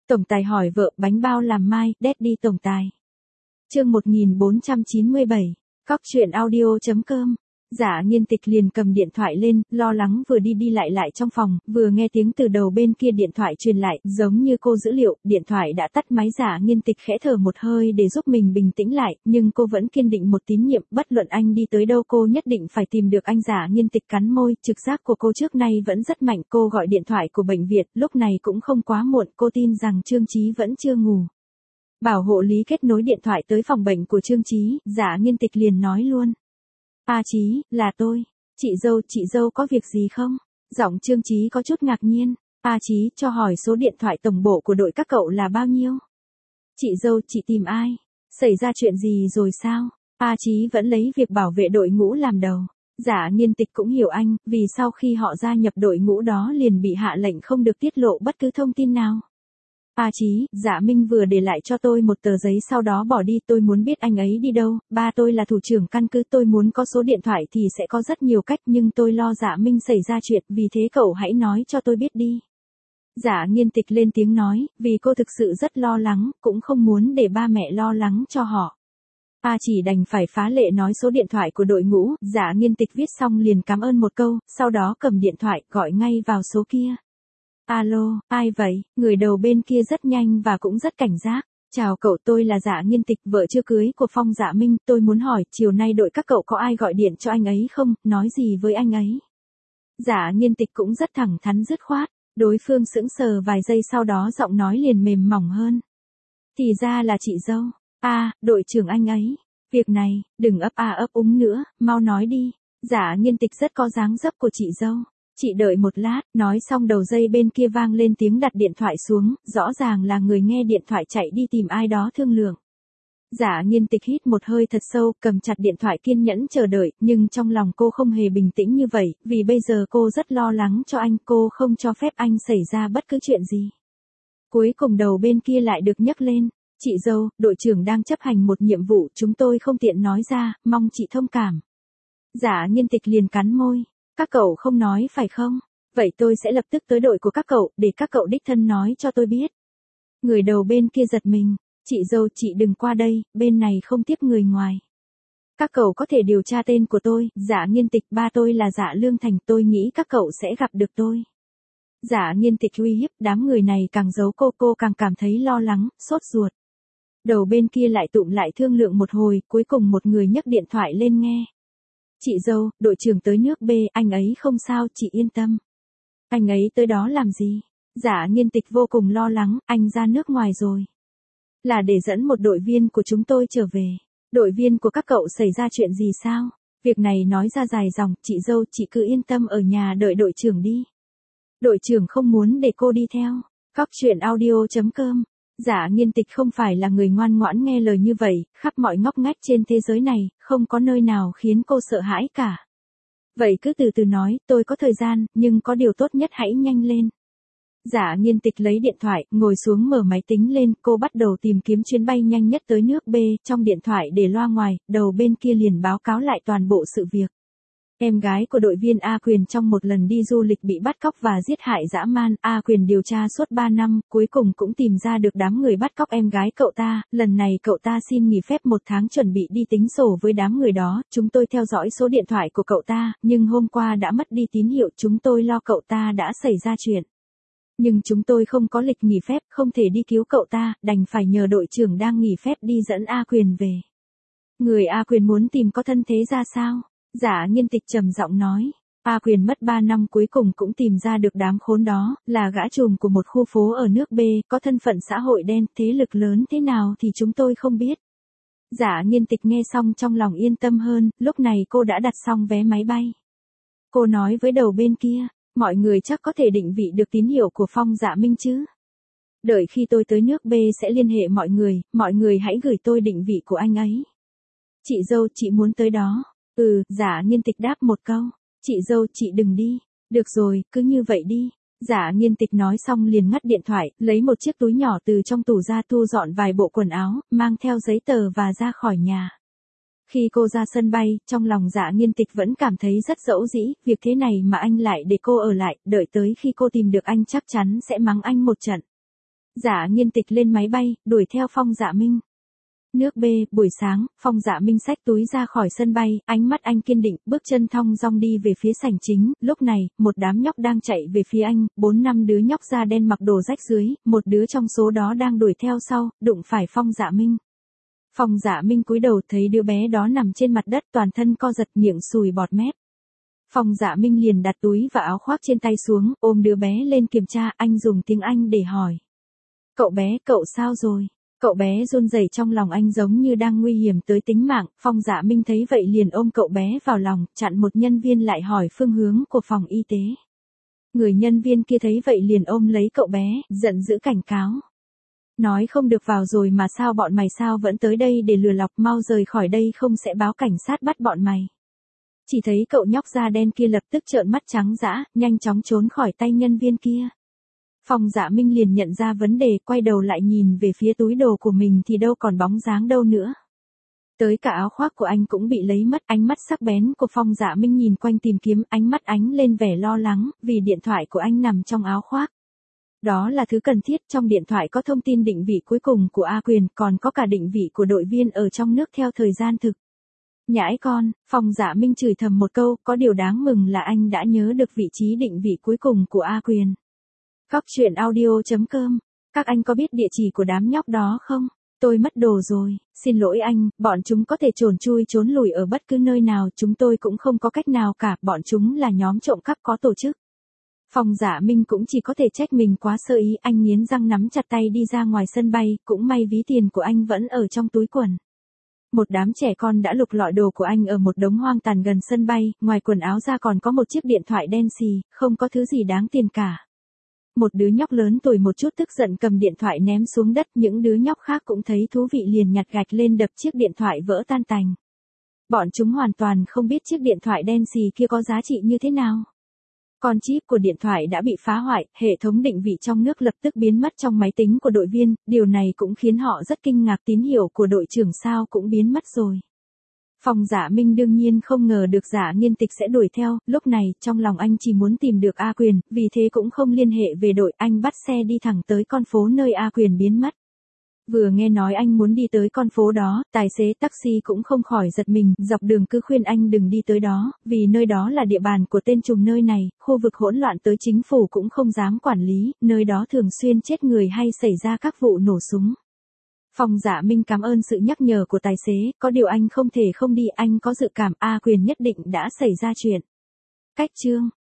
Tổng tài hỏi vợ bánh bao làm mai, Daddy tổng tài. Chương 1497, Cóc truyện audio.com. Dạ Nghiên Tịch liền cầm điện thoại lên, lo lắng vừa đi lại trong phòng, vừa nghe tiếng từ đầu bên kia điện thoại truyền lại, giống như cô dữ liệu, điện thoại đã tắt máy. Dạ Nghiên Tịch khẽ thở một hơi để giúp mình bình tĩnh lại, nhưng cô vẫn kiên định một tín nhiệm, bất luận anh đi tới đâu cô nhất định phải tìm được anh. Dạ Nghiên Tịch cắn môi, trực giác của cô trước nay vẫn rất mạnh, cô gọi điện thoại của bệnh viện, lúc này cũng không quá muộn, cô tin rằng Trương Chí vẫn chưa ngủ. Bảo hộ lý kết nối điện thoại tới phòng bệnh của Trương Chí, Dạ Nghiên Tịch liền nói luôn. A Chí, là tôi. Chị dâu có việc gì không? Giọng Trương Chí có chút ngạc nhiên. A Chí, cho hỏi số điện thoại tổng bộ của đội các cậu là bao nhiêu? Chị dâu, chị tìm ai? Xảy ra chuyện gì rồi sao? A Chí vẫn lấy việc bảo vệ đội ngũ làm đầu. Dạ Nghiên Tịch cũng hiểu anh, vì sau khi họ gia nhập đội ngũ đó liền bị hạ lệnh không được tiết lộ bất cứ thông tin nào. A Chí, Dạ Minh vừa để lại cho tôi một tờ giấy sau đó bỏ đi, tôi muốn biết anh ấy đi đâu, ba tôi là thủ trưởng căn cứ, tôi muốn có số điện thoại thì sẽ có rất nhiều cách, nhưng tôi lo Dạ Minh xảy ra chuyện, vì thế cậu hãy nói cho tôi biết đi. Dạ Nghiên Tịch lên tiếng nói, vì cô thực sự rất lo lắng, cũng không muốn để ba mẹ lo lắng cho họ. A chỉ đành phải phá lệ nói số điện thoại của đội ngũ, Dạ Nghiên Tịch viết xong liền cảm ơn một câu, sau đó cầm điện thoại, gọi ngay vào số kia. Alo, ai vậy? Người đầu bên kia rất nhanh và cũng rất cảnh giác. Chào cậu, tôi là Dạ Nghiên Tịch, vợ chưa cưới của Phong Dạ Minh, tôi muốn hỏi, chiều nay đội các cậu có ai gọi điện cho anh ấy không, nói gì với anh ấy? Dạ Nghiên Tịch cũng rất thẳng thắn dứt khoát, đối phương sững sờ vài giây sau đó giọng nói liền mềm mỏng hơn. Thì ra là chị dâu, đội trưởng anh ấy, việc này, đừng ấp úng nữa, mau nói đi. Dạ Nghiên Tịch rất có dáng dấp của chị dâu. Chị đợi một lát, nói xong đầu dây bên kia vang lên tiếng đặt điện thoại xuống, rõ ràng là người nghe điện thoại chạy đi tìm ai đó thương lượng. Dạ Nghiên Tịch hít một hơi thật sâu, cầm chặt điện thoại kiên nhẫn chờ đợi, nhưng trong lòng cô không hề bình tĩnh như vậy, vì bây giờ cô rất lo lắng cho anh, cô không cho phép anh xảy ra bất cứ chuyện gì. Cuối cùng đầu bên kia lại được nhấc lên, chị dâu, đội trưởng đang chấp hành một nhiệm vụ, chúng tôi không tiện nói ra, mong chị thông cảm. Dạ Nghiên Tịch liền cắn môi. Các cậu không nói phải không? Vậy tôi sẽ lập tức tới đội của các cậu, để các cậu đích thân nói cho tôi biết. Người đầu bên kia giật mình. Chị dâu, chị đừng qua đây, bên này không tiếp người ngoài. Các cậu có thể điều tra tên của tôi, Dạ Nghiên Tịch, ba tôi là Dạ Lương Thành, tôi nghĩ các cậu sẽ gặp được tôi. Dạ Nghiên Tịch uy hiếp, đám người này càng giấu cô càng cảm thấy lo lắng, sốt ruột. Đầu bên kia lại tụm lại thương lượng một hồi, cuối cùng một người nhấc điện thoại lên nghe. Chị dâu, đội trưởng tới nước B, anh ấy không sao, chị yên tâm. Anh ấy tới đó làm gì? Dạ Nghiên Tịch vô cùng lo lắng, anh ra nước ngoài rồi. Là để dẫn một đội viên của chúng tôi trở về. Đội viên của các cậu xảy ra chuyện gì sao? Việc này nói ra dài dòng, chị dâu, chị cứ yên tâm ở nhà đợi đội trưởng đi. Đội trưởng không muốn để cô đi theo. Cóc truyện audio.com. Dạ Nghiên Tịch không phải là người ngoan ngoãn nghe lời như vậy, khắp mọi ngóc ngách trên thế giới này, không có nơi nào khiến cô sợ hãi cả. Vậy cứ từ từ nói, tôi có thời gian, nhưng có điều tốt nhất hãy nhanh lên. Dạ Nghiên Tịch lấy điện thoại, ngồi xuống mở máy tính lên, cô bắt đầu tìm kiếm chuyến bay nhanh nhất tới nước B, trong điện thoại để loa ngoài, đầu bên kia liền báo cáo lại toàn bộ sự việc. Em gái của đội viên A Quyền trong một lần đi du lịch bị bắt cóc và giết hại dã man, A Quyền điều tra suốt 3 năm, cuối cùng cũng tìm ra được đám người bắt cóc em gái cậu ta, lần này cậu ta xin nghỉ phép 1 tháng chuẩn bị đi tính sổ với đám người đó, chúng tôi theo dõi số điện thoại của cậu ta, nhưng hôm qua đã mất đi tín hiệu, chúng tôi lo cậu ta đã xảy ra chuyện. Nhưng chúng tôi không có lịch nghỉ phép, không thể đi cứu cậu ta, đành phải nhờ đội trưởng đang nghỉ phép đi dẫn A Quyền về. Người A Quyền muốn tìm có thân thế ra sao? Dạ Nghiên Tịch trầm giọng nói, A Quyền mất 3 năm cuối cùng cũng tìm ra được đám khốn đó, là gã trùm của một khu phố ở nước B, có thân phận xã hội đen, thế lực lớn thế nào thì chúng tôi không biết. Dạ Nghiên Tịch nghe xong trong lòng yên tâm hơn, lúc này cô đã đặt xong vé máy bay. Cô nói với đầu bên kia, mọi người chắc có thể định vị được tín hiệu của Phong Dạ Minh chứ. Đợi khi tôi tới nước B sẽ liên hệ mọi người hãy gửi tôi định vị của anh ấy. Chị dâu, chị muốn tới đó. Dạ Nghiên Tịch đáp một câu. Chị dâu, chị đừng đi. Được rồi, cứ như vậy đi. Dạ Nghiên Tịch nói xong liền ngắt điện thoại, lấy một chiếc túi nhỏ từ trong tủ ra thu dọn vài bộ quần áo, mang theo giấy tờ và ra khỏi nhà. Khi cô ra sân bay, trong lòng Dạ Nghiên Tịch vẫn cảm thấy rất dẫu dĩ, việc thế này mà anh lại để cô ở lại, đợi tới khi cô tìm được anh chắc chắn sẽ mắng anh một trận. Dạ Nghiên Tịch lên máy bay, đuổi theo Phong Dạ Minh. Nước B, buổi sáng, Phong Dạ Minh xách túi ra khỏi sân bay, ánh mắt anh kiên định, bước chân thong dong đi về phía sảnh chính, lúc này, một đám nhóc đang chạy về phía anh, 4-5 đứa nhóc da đen mặc đồ rách rưới, một đứa trong số đó đang đuổi theo sau, đụng phải Phong Dạ Minh. Phong Dạ Minh cúi đầu thấy đứa bé đó nằm trên mặt đất toàn thân co giật miệng sùi bọt mép. Phong Dạ Minh liền đặt túi và áo khoác trên tay xuống, ôm đứa bé lên kiểm tra, anh dùng tiếng Anh để hỏi. Cậu bé, cậu sao rồi? Cậu bé run rẩy trong lòng anh giống như đang nguy hiểm tới tính mạng, Phong Dạ Minh thấy vậy liền ôm cậu bé vào lòng, chặn một nhân viên lại hỏi phương hướng của phòng y tế. Người nhân viên kia thấy vậy liền ôm lấy cậu bé, giận dữ cảnh cáo. Nói không được vào rồi mà sao bọn mày sao vẫn tới đây để lừa lọc, mau rời khỏi đây không sẽ báo cảnh sát bắt bọn mày. Chỉ thấy cậu nhóc da đen kia lập tức trợn mắt trắng dã, nhanh chóng trốn khỏi tay nhân viên kia. Phong Dạ Minh liền nhận ra vấn đề, quay đầu lại nhìn về phía túi đồ của mình thì đâu còn bóng dáng đâu nữa. Tới cả áo khoác của anh cũng bị lấy mất, ánh mắt sắc bén của Phong Dạ Minh nhìn quanh tìm kiếm, ánh mắt ánh lên vẻ lo lắng, vì điện thoại của anh nằm trong áo khoác. Đó là thứ cần thiết, trong điện thoại có thông tin định vị cuối cùng của A Quyền, còn có cả định vị của đội viên ở trong nước theo thời gian thực. Nhãi con, Phong Dạ Minh chửi thầm một câu, có điều đáng mừng là anh đã nhớ được vị trí định vị cuối cùng của A Quyền. Cóc truyện audio.com. Các anh có biết địa chỉ của đám nhóc đó không? Tôi mất đồ rồi, xin lỗi anh, bọn chúng có thể trốn chui trốn lùi ở bất cứ nơi nào, chúng tôi cũng không có cách nào cả, bọn chúng là nhóm trộm cắp có tổ chức. Phong Dạ Minh cũng chỉ có thể trách mình quá sơ ý, anh nghiến răng nắm chặt tay đi ra ngoài sân bay, cũng may ví tiền của anh vẫn ở trong túi quần. Một đám trẻ con đã lục lọi đồ của anh ở một đống hoang tàn gần sân bay, ngoài quần áo ra còn có một chiếc điện thoại đen xì, không có thứ gì đáng tiền cả. Một đứa nhóc lớn tuổi một chút tức giận cầm điện thoại ném xuống đất, những đứa nhóc khác cũng thấy thú vị liền nhặt gạch lên đập chiếc điện thoại vỡ tan tành. Bọn chúng hoàn toàn không biết chiếc điện thoại đen xì kia có giá trị như thế nào. Con chip của điện thoại đã bị phá hoại, hệ thống định vị trong nước lập tức biến mất trong máy tính của đội viên, điều này cũng khiến họ rất kinh ngạc, tín hiệu của đội trưởng sao cũng biến mất rồi. Phong Dạ Minh đương nhiên không ngờ được Dạ Nghiên Tịch sẽ đuổi theo, lúc này, trong lòng anh chỉ muốn tìm được A Quyền, vì thế cũng không liên hệ về đội, anh bắt xe đi thẳng tới con phố nơi A Quyền biến mất. Vừa nghe nói anh muốn đi tới con phố đó, tài xế taxi cũng không khỏi giật mình, dọc đường cứ khuyên anh đừng đi tới đó, vì nơi đó là địa bàn của tên trùm nơi này, khu vực hỗn loạn tới chính phủ cũng không dám quản lý, nơi đó thường xuyên chết người hay xảy ra các vụ nổ súng. Phong Dạ Minh cảm ơn sự nhắc nhở của tài xế, có điều anh không thể không đi, anh có dự cảm A Quyền nhất định đã xảy ra chuyện. Cách chương